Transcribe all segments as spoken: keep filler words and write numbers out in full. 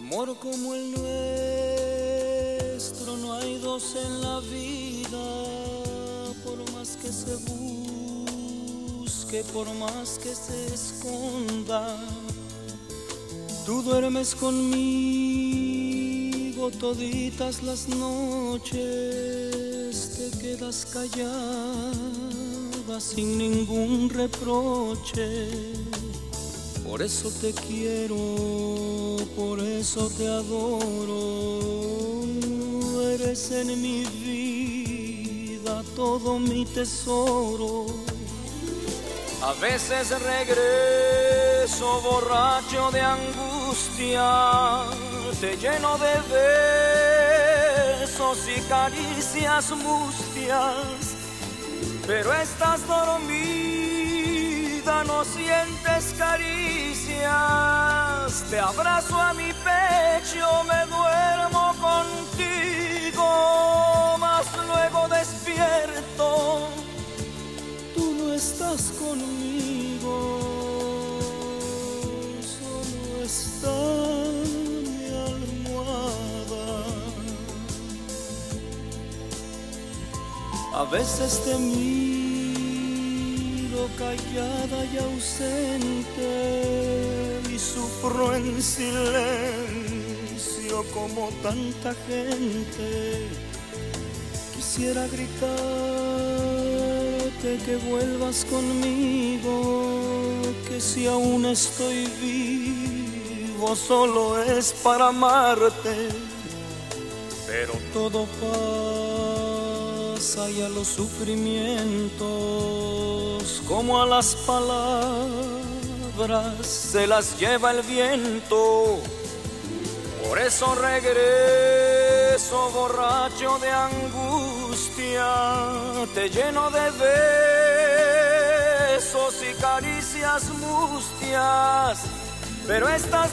Amor como el nuestro no hay dos en la vida, por más que se busque, por más que se esconda. Tú duermes conmigo toditas las noches, te quedas callada sin ningún reproche. Por eso te quiero, por eso te adoro. Eres en mi vida todo mi tesoro. A veces regreso borracho de angustia, te lleno de besos y caricias mustias, pero estás dormida, no sientes caricias. Te abrazo a mi pecho, me duermo contigo, mas luego despierto, tú no estás conmigo, solo está mi almohada. A veces te miro callada y ausente y sufro en silencio como tanta gente. Quisiera gritarte que vuelvas conmigo, que si aún estoy vivo solo es para amarte, pero todo pasa y a los sufrimientos como a las palabras se las lleva el viento. Por eso regreso borracho de angustia, te lleno de besos y caricias mustias, pero estás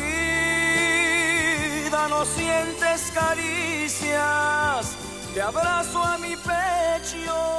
dormida, no sientes caricias. Te abrazo a mi pecho,